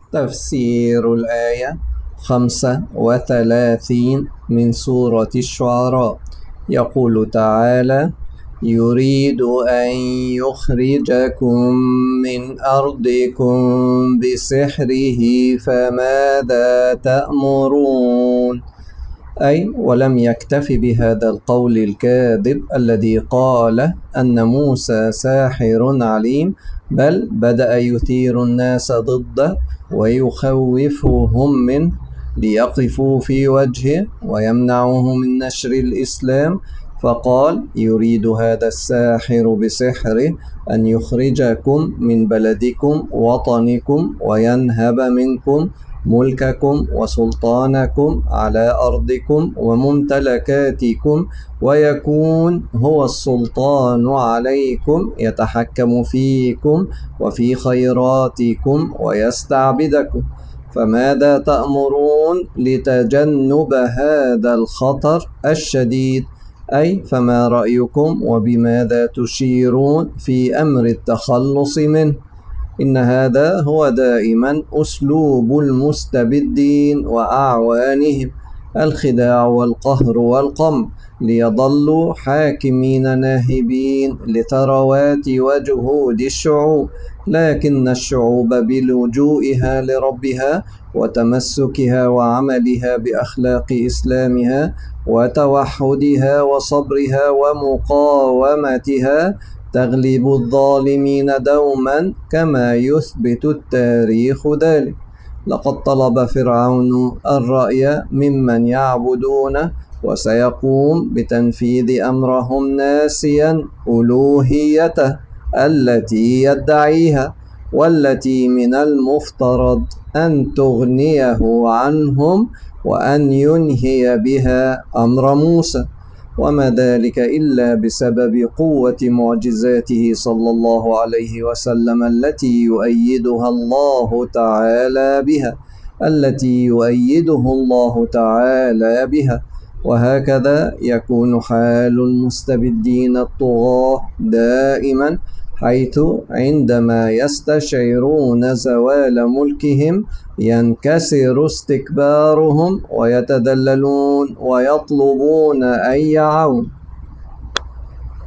تفسير الآية 35 من سورة الشعراء. يقول تعالى: يريد أن يخرجكم من أرضكم بسحره فماذا تأمرون؟ أي ولم يكتف بهذا القول الكاذب الذي قال أن موسى ساحر عليم، بل بدأ يثير الناس ضده ويخوفهم منه ليقفوا في وجهه ويمنعهم من نشر الإسلام، فقال: يريد هذا الساحر بسحره أن يخرجكم من بلدكم وطنكم وينهب منكم ملككم وسلطانكم على أرضكم وممتلكاتكم، ويكون هو السلطان عليكم، يتحكم فيكم وفي خيراتكم ويستعبدكم. فماذا تأمرون لتجنب هذا الخطر الشديد؟ أي فما رأيكم وبماذا تشيرون في أمر التخلص منه؟ إن هذا هو دائما أسلوب المستبدين وأعوانهم، الخداع والقهر والقمع، ليظلوا حاكمين ناهبين لثروات وجهود الشعوب. لكن الشعوب بلجوئها لربها وتمسكها وعملها بأخلاق إسلامها وتوحدها وصبرها ومقاومتها تغلب الظالمين دوما، كما يثبت التاريخ ذلك. لقد طلب فرعون الرأي ممن يعبدونه، وسيقوم بتنفيذ أمرهم ناسيا ألوهيته التي يدعيها، والتي من المفترض أن تغنيه عنهم وأن ينهي بها أمر موسى، وما ذلك إلا بسبب قوة معجزاته صلى الله عليه وسلم التي يؤيده الله تعالى بها. وهكذا يكون حال المستبدين الطغاة دائما، حيث عندما يستشعرون زوال ملكهم ينكسر استكبارهم ويتذللون ويطلبون أي عون.